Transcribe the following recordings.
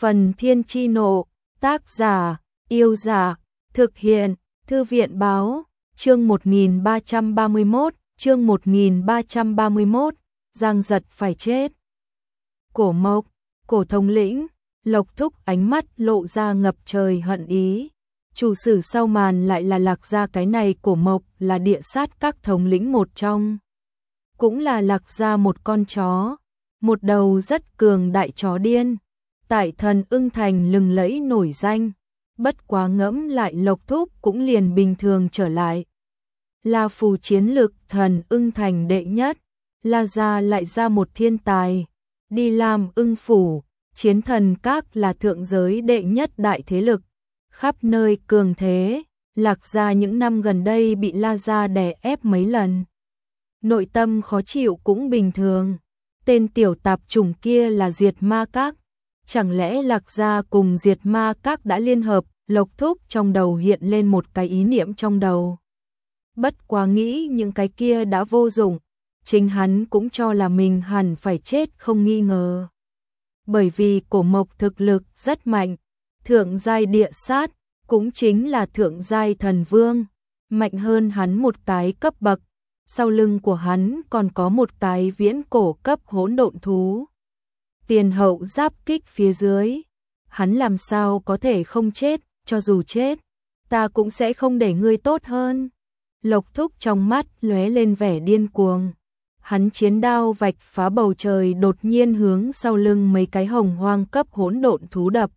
Phần Thiên Chi Nộ, tác giả, Yêu Giả, thực hiện, Thư viện Báo, chương 1331, chương 1331, Giang Giật phải chết. Cổ Mộc, Cổ thống lĩnh, Lộc Thúc ánh mắt lộ ra ngập trời hận ý. Chủ sử sau màn lại là Lạc Gia, cái này Cổ Mộc là địa sát các thống lĩnh một trong. Cũng là Lạc Gia một con chó, một đầu rất cường đại chó điên. Tại Thần Ưng Thành lừng lẫy nổi danh, bất quá ngẫm lại Lộc Thúc cũng liền bình thường trở lại. La Phù chiến lực Thần Ưng Thành đệ nhất, La Gia lại ra một thiên tài, đi làm Ưng Phủ, Chiến Thần Các là thượng giới đệ nhất đại thế lực, khắp nơi cường thế. Lạc Gia những năm gần đây bị La Gia đè ép mấy lần, nội tâm khó chịu cũng bình thường. Tên tiểu tạp chủng kia là Diệt Ma Các, chẳng lẽ Lạc Gia cùng Diệt Ma Các đã liên hợp? Lộc Thúc trong đầu hiện lên một cái ý niệm trong đầu. Bất quá nghĩ những cái kia đã vô dụng, chính hắn cũng cho là mình hẳn phải chết không nghi ngờ. Bởi vì Cổ Mộc thực lực rất mạnh, thượng giai địa sát, cũng chính là thượng giai thần vương, mạnh hơn hắn một cái cấp bậc. Sau lưng của hắn còn có một cái viễn cổ cấp hỗn độn thú. Tiền hậu giáp kích phía dưới, hắn làm sao có thể không chết, cho dù chết, ta cũng sẽ không để ngươi tốt hơn. Lộc Thúc trong mắt lóe lên vẻ điên cuồng. Hắn chiến đao vạch phá bầu trời, đột nhiên hướng sau lưng mấy cái hồng hoang cấp hỗn độn thú đập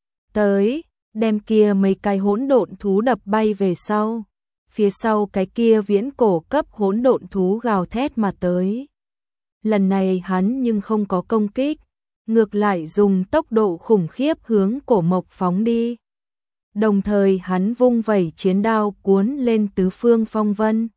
tới, đem kia mấy cái hỗn độn thú đập bay về sau. Phía sau cái kia viễn cổ cấp hỗn độn thú gào thét mà tới. Lần này hắn nhưng không có công kích, ngược lại dùng tốc độ khủng khiếp hướng Cổ Mộc phóng đi. Đồng thời hắn vung vẩy chiến đao cuốn lên tứ phương phong vân,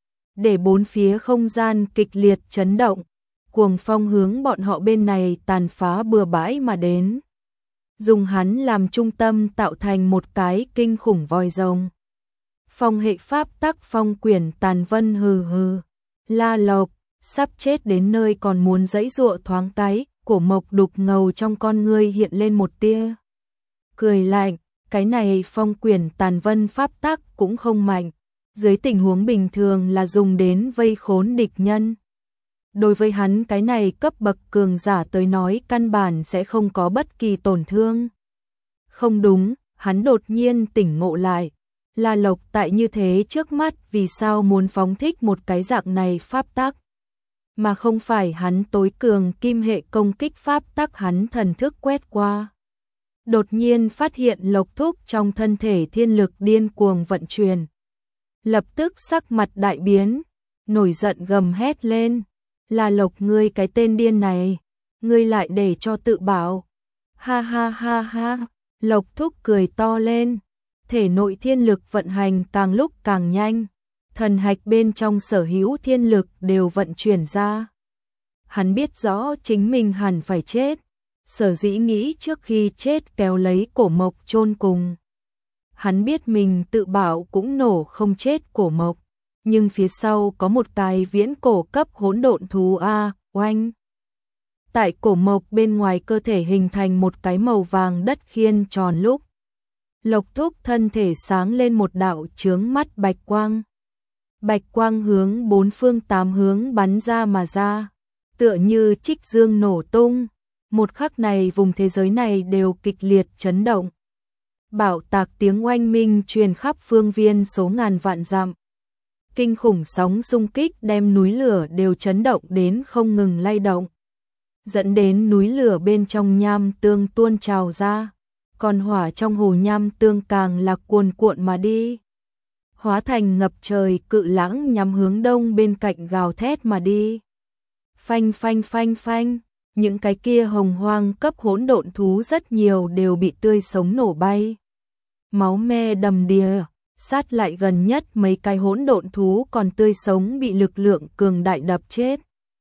để bốn phía không gian kịch liệt chấn động, cuồng phong hướng bọn họ bên này tàn phá bừa bãi mà đến. Dùng hắn làm trung tâm tạo thành một cái kinh khủng voi rồng. Phong hệ pháp tắc phong quyển tàn vân hừ hừ. La Lộc, sắp chết đến nơi còn muốn giãy giụa thoáng cái. Cổ Mộc đục ngầu trong con ngươi hiện lên một tia cười lạnh. Cái này phong quyển tàn vân pháp tắc cũng không mạnh, dưới tình huống bình thường là dùng đến vây khốn địch nhân. Đối với hắn cái này cấp bậc cường giả tới nói căn bản sẽ không có bất kỳ tổn thương. Không đúng, hắn đột nhiên tỉnh ngộ lại. La Lộc tại như thế trước mắt vì sao muốn phóng thích một cái dạng này pháp tắc, mà không phải hắn tối cường kim hệ công kích pháp tắc hắn thần thức quét qua. Đột nhiên phát hiện Lộc Thúc trong thân thể thiên lực điên cuồng vận chuyển. Lập tức sắc mặt đại biến, nổi giận gầm hét lên. La Lộc, ngươi cái tên điên này, ngươi lại để cho tự bảo. Ha ha ha ha, Lộc Thúc cười to lên. Thể nội thiên lực vận hành càng lúc càng nhanh, thần hạch bên trong sở hữu thiên lực đều vận chuyển ra. Hắn biết rõ chính mình hẳn phải chết, sở dĩ nghĩ trước khi chết kéo lấy Cổ Mộc chôn cùng. Hắn biết mình tự bảo cũng nổ không chết Cổ Mộc, nhưng phía sau có một cái viễn cổ cấp hỗn độn thú oanh. Tại Cổ Mộc bên ngoài cơ thể hình thành một cái màu vàng đất khiên tròn lúc. Lộc Thúc thân thể sáng lên một đạo chướng mắt bạch quang. Bạch quang hướng bốn phương tám hướng bắn ra mà ra, tựa như trích dương nổ tung. Một khắc này vùng thế giới này đều kịch liệt chấn động. Bạo tạc tiếng oanh minh truyền khắp phương viên số ngàn vạn dặm. Kinh khủng sóng xung kích đem núi lửa đều chấn động đến không ngừng lay động, dẫn đến núi lửa bên trong nham tương tuôn trào ra. Còn hỏa trong hồ nham tương càng là cuồn cuộn mà đi, hóa thành ngập trời cự lãng nhắm hướng đông bên cạnh gào thét mà đi. Phanh phanh phanh phanh, những cái kia hồng hoang cấp hỗn độn thú rất nhiều đều bị tươi sống nổ bay. Máu me đầm đìa, sát lại gần nhất mấy cái hỗn độn thú còn tươi sống bị lực lượng cường đại đập chết.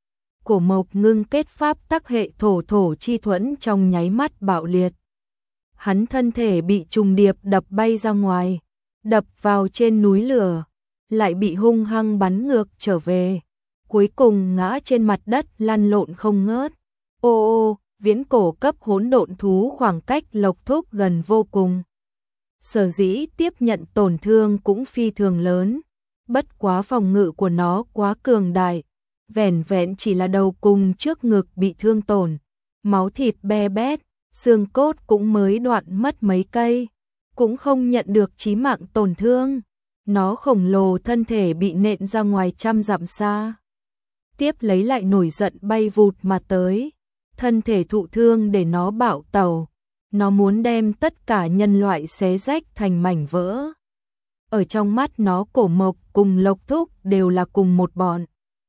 Cổ Mộc ngưng kết pháp tắc hệ thổ chi thuẫn trong nháy mắt bạo liệt. Hắn thân thể bị trùng điệp đập bay ra ngoài, đập vào trên núi lửa, lại bị hung hăng bắn ngược trở về, cuối cùng ngã trên mặt đất lăn lộn không ngớt. Ô ô, viễn cổ cấp hỗn độn thú khoảng cách Lộc Thúc gần vô cùng. Sở dĩ tiếp nhận tổn thương cũng phi thường lớn, bất quá phòng ngự của nó quá cường đại, vẻn vẹn chỉ là đầu cùng trước ngực bị thương tổn, máu thịt be bét, xương cốt cũng mới đoạn mất mấy cây, cũng không nhận được chí mạng tổn thương. Nó khổng lồ thân thể bị nện ra ngoài trăm dặm xa. Tiếp lấy lại nổi giận bay vụt mà tới, thân thể thụ thương để nó bạo tẩu, nó muốn đem tất cả nhân loại xé rách thành mảnh vỡ. Ở trong mắt nó Cổ Mộc cùng Lộc Thúc đều là cùng một bọn.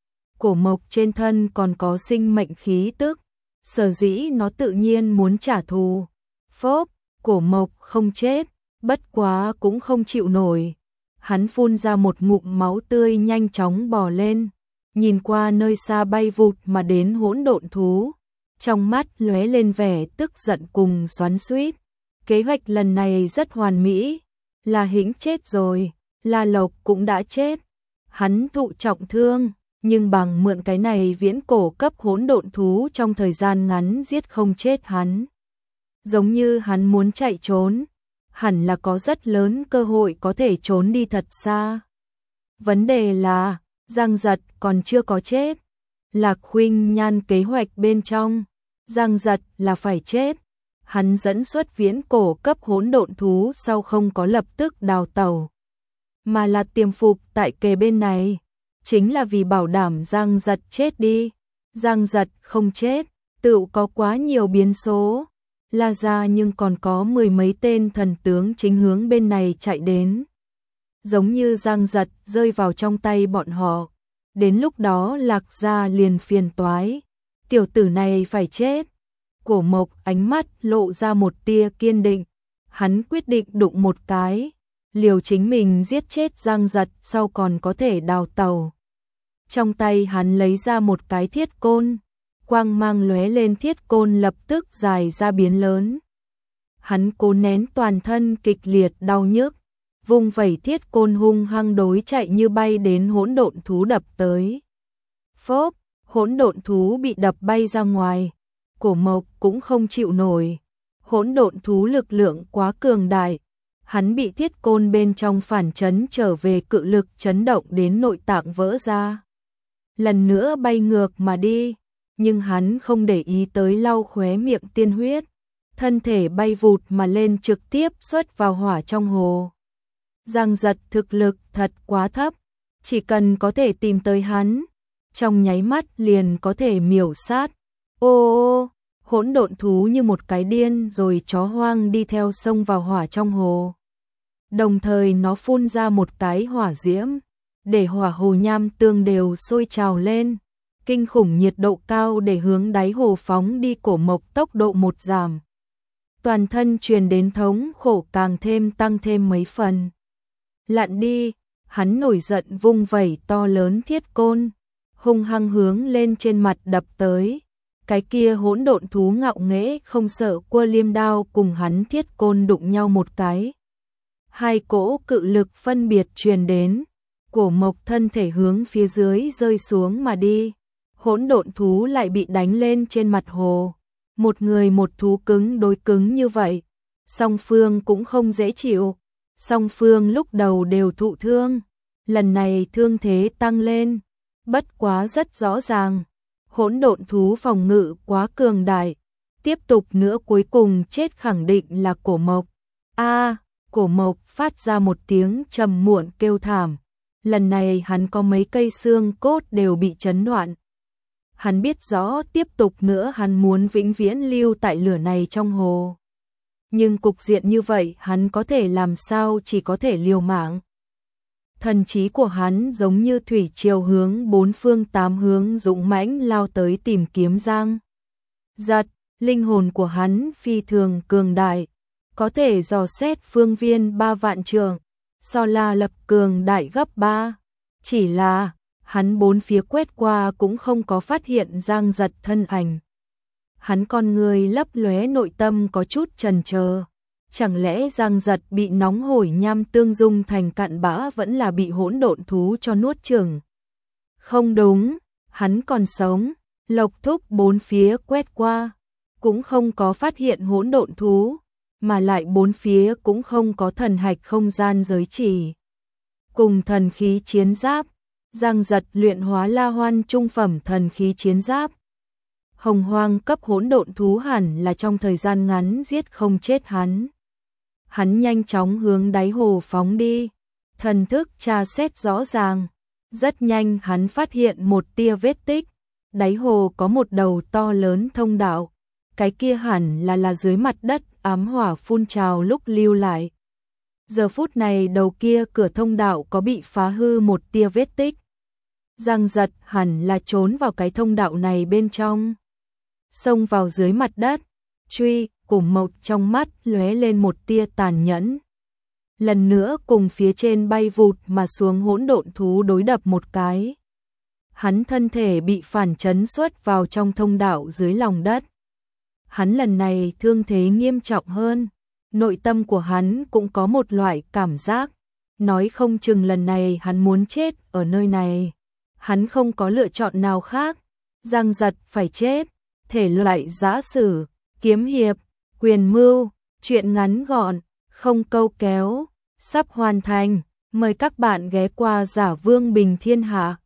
Cổ Mộc trên thân còn có sinh mệnh khí tức, sở dĩ nó tự nhiên muốn trả thù. Phốp, Cổ Mộc không chết, bất quá cũng không chịu nổi. Hắn phun ra một ngụm máu tươi nhanh chóng bò lên, nhìn qua nơi xa bay vụt mà đến hỗn độn thú. Trong mắt lóe lên vẻ tức giận cùng xoắn xuýt. Kế hoạch lần này rất hoàn mỹ, La Hĩnh chết rồi, La Lộc cũng đã chết. Hắn thụ trọng thương, nhưng bằng mượn cái này viễn cổ cấp hỗn độn thú trong thời gian ngắn giết không chết hắn. Giống như hắn muốn chạy trốn, hẳn là có rất lớn cơ hội có thể trốn đi thật xa. Vấn đề là, Giang Giật còn chưa có chết. Lạc Khuynh Nhan kế hoạch bên trong, Giang Giật là phải chết. Hắn dẫn xuất viễn cổ cấp hỗn độn thú sau không có lập tức đào tẩu, mà là tiềm phục tại kề bên này, chính là vì bảo đảm Giang Giật chết đi. Giang Giật không chết, tựu có quá nhiều biến số. La gia nhưng còn có mười mấy tên thần tướng chính hướng bên này chạy đến. Giống như Giang Giật rơi vào trong tay bọn họ, đến lúc đó Lạc gia liền phiền toái. Tiểu tử này phải chết. Cổ Mộc ánh mắt lộ ra một tia kiên định. Hắn quyết định đụng một cái, liều chính mình giết chết Giang Giật sau còn có thể đào tẩu. Trong tay hắn lấy ra một cái thiết côn, quang mang lóe lên, thiết côn lập tức dài ra biến lớn. Hắn cố nén toàn thân kịch liệt đau nhức, vung vẩy thiết côn hung hăng đối chạy như bay đến hỗn độn thú đập tới. Phốp, hỗn độn thú bị đập bay ra ngoài. Cổ Mộc cũng không chịu nổi, hỗn độn thú lực lượng quá cường đại, hắn bị thiết côn bên trong phản chấn trở về, cự lực chấn động đến nội tạng vỡ ra. Lần nữa bay ngược mà đi, nhưng hắn không để ý tới lau khóe miệng tiên huyết, thân thể bay vụt mà lên trực tiếp xuất vào hỏa trong hồ. Giang Giật thực lực thật quá thấp, chỉ cần có thể tìm tới hắn, trong nháy mắt liền có thể miểu sát. Ô, hỗn độn thú như một cái điên rồi chó hoang đi theo sông vào hỏa trong hồ. Đồng thời nó phun ra một cái hỏa diễm, để hỏa hồ nham tương đều sôi trào lên. Kinh khủng nhiệt độ cao để hướng đáy hồ phóng đi. Cổ Mộc tốc độ một giảm, toàn thân truyền đến thống khổ càng thêm tăng thêm mấy phần. Lặn đi, hắn nổi giận vung vẩy to lớn thiết côn, hung hăng hướng lên trên mặt đập tới. Cái kia hỗn độn thú ngạo nghễ không sợ quơ liêm đao cùng hắn thiết côn đụng nhau một cái. Hai cỗ cự lực phân biệt truyền đến, Cổ Mộc thân thể hướng phía dưới rơi xuống mà đi. Hỗn độn thú lại bị đánh lên trên mặt hồ. Một người một thú cứng đối cứng như vậy, song phương cũng không dễ chịu. Song phương lúc đầu đều thụ thương, lần này thương thế tăng lên, bất quá rất rõ ràng. Hỗn độn thú phòng ngự quá cường đại, tiếp tục nữa cuối cùng chết khẳng định là Cổ Mộc. Cổ Mộc phát ra một tiếng trầm muộn kêu thảm. Lần này hắn có mấy cây xương cốt đều bị chấn đoạn. Hắn biết rõ tiếp tục nữa hắn muốn vĩnh viễn lưu tại lửa này trong hồ. Nhưng cục diện như vậy hắn có thể làm sao, chỉ có thể liều mạng. Thần trí của hắn giống như thủy triều hướng bốn phương tám hướng dũng mãnh lao tới tìm kiếm Giang Giật. Linh hồn của hắn phi thường cường đại, có thể dò xét phương viên 3 vạn trượng, so La Lập cường đại gấp 3. Chỉ là hắn bốn phía quét qua cũng không có phát hiện Giang Giật thân ảnh. Hắn con người lấp lóe, nội tâm có chút chần chờ. Chẳng lẽ Giang Giật bị nóng hổi nham tương dung thành cặn bã, vẫn là bị hỗn độn thú cho nuốt chửng? Không đúng, hắn còn sống. Lộc Thúc bốn phía quét qua, cũng không có phát hiện hỗn độn thú, mà lại bốn phía cũng không có thần hạch không gian giới chỉ. Cùng thần khí chiến giáp, Giang Giật luyện hóa La Hoan trung phẩm thần khí chiến giáp. Hồng hoang cấp hỗn độn thú hẳn là trong thời gian ngắn giết không chết hắn. Hắn nhanh chóng hướng đáy hồ phóng đi, thần thức tra xét rõ ràng. Rất nhanh hắn phát hiện một tia vết tích, đáy hồ có một đầu to lớn thông đạo, cái kia hẳn là dưới mặt đất ám hỏa phun trào lúc lưu lại. Giờ phút này đầu kia cửa thông đạo có bị phá hư một tia vết tích. Giang Giật hẳn là trốn vào cái thông đạo này bên trong, xông vào dưới mặt đất, truy, cùng một trong mắt lóe lên một tia tàn nhẫn. Lần nữa cùng phía trên bay vụt mà xuống hỗn độn thú đối đập một cái. Hắn thân thể bị phản chấn xuất vào trong thông đạo dưới lòng đất. Hắn lần này thương thế nghiêm trọng hơn, nội tâm của hắn cũng có một loại cảm giác, nói không chừng lần này hắn muốn chết ở nơi này. Hắn không có lựa chọn nào khác, Giang Giật phải chết, thể loại giã sử, kiếm hiệp, quyền mưu, truyện ngắn gọn, không câu kéo, sắp hoàn thành, mời các bạn ghé qua Giả Vương Bình Thiên Hạ.